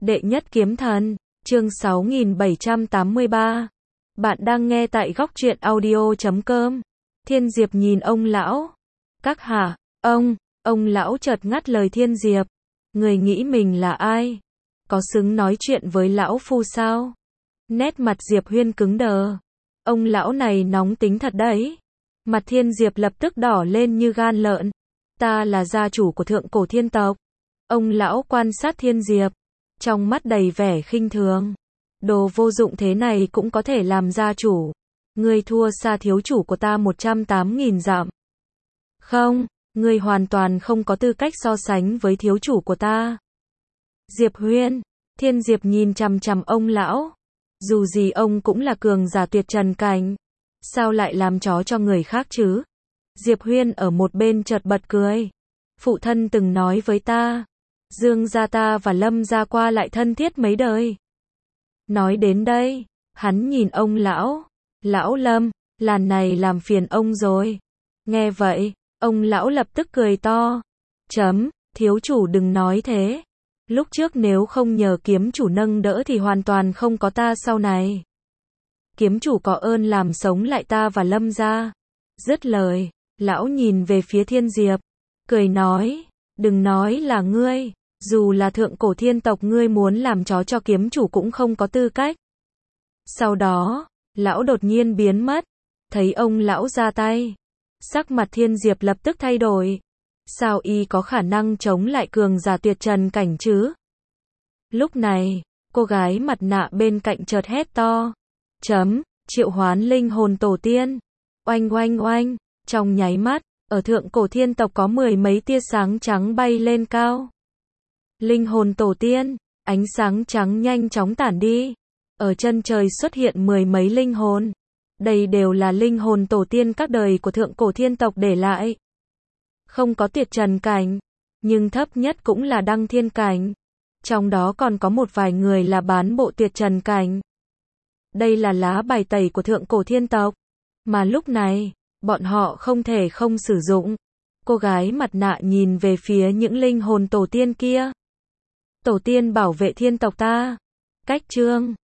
Đệ nhất kiếm thần, chương 6783. Bạn đang nghe tại góc truyện audio.com. Thiên Diệp nhìn ông lão. Các hạ, ông lão chợt ngắt lời Thiên Diệp. Người nghĩ mình là ai? Có xứng nói chuyện với lão phu sao? Nét mặt Diệp Huyên cứng đờ. Ông lão này nóng tính thật đấy. Mặt Thiên Diệp lập tức đỏ lên như gan lợn. Ta là gia chủ của thượng cổ thiên tộc. Ông lão quan sát Thiên Diệp, trong mắt đầy vẻ khinh thường. Đồ vô dụng thế này cũng có thể làm gia chủ. Ngươi thua xa thiếu chủ của ta 108.000 dặm. Không, ngươi hoàn toàn không có tư cách so sánh với thiếu chủ của ta. Diệp Huyên, Thiên Diệp nhìn chằm chằm ông lão. Dù gì ông cũng là cường giả tuyệt trần cảnh. Sao lại làm chó cho người khác chứ? Diệp Huyên ở một bên chợt bật cười. Phụ thân từng nói với ta, Dương gia ta và Lâm gia qua lại thân thiết mấy đời. Nói đến đây, hắn nhìn ông lão. Lão Lâm, lần này làm phiền ông rồi. Nghe vậy, ông lão lập tức cười to. Thiếu chủ đừng nói thế. Lúc trước nếu không nhờ kiếm chủ nâng đỡ thì hoàn toàn không có ta sau này. Kiếm chủ có ơn làm sống lại ta và Lâm gia. Dứt lời, lão nhìn về phía Thiên Diệp, cười nói, đừng nói là ngươi, dù là thượng cổ thiên tộc ngươi muốn làm chó cho kiếm chủ cũng không có tư cách. Sau đó, lão đột nhiên biến mất, thấy ông lão ra tay. Sắc mặt Thiên Diệp lập tức thay đổi. Sao y có khả năng chống lại cường giả tuyệt trần cảnh chứ? Lúc này, cô gái mặt nạ bên cạnh chợt hét to. Triệu hoán linh hồn tổ tiên. Oanh oanh oanh, trong nháy mắt, ở thượng cổ thiên tộc có 10 mấy tia sáng trắng bay lên cao. Linh hồn tổ tiên, ánh sáng trắng nhanh chóng tản đi. Ở chân trời xuất hiện 10 mấy linh hồn. Đây đều là linh hồn tổ tiên các đời của thượng cổ thiên tộc để lại. Không có tuyệt trần cảnh, nhưng thấp nhất cũng là đăng thiên cảnh. Trong đó còn có một vài người là bán bộ tuyệt trần cảnh. Đây là lá bài tẩy của thượng cổ thiên tộc, mà lúc này, bọn họ không thể không sử dụng. Cô gái mặt nạ nhìn về phía những linh hồn tổ tiên kia. Tổ tiên bảo vệ thiên tộc ta. Cách chương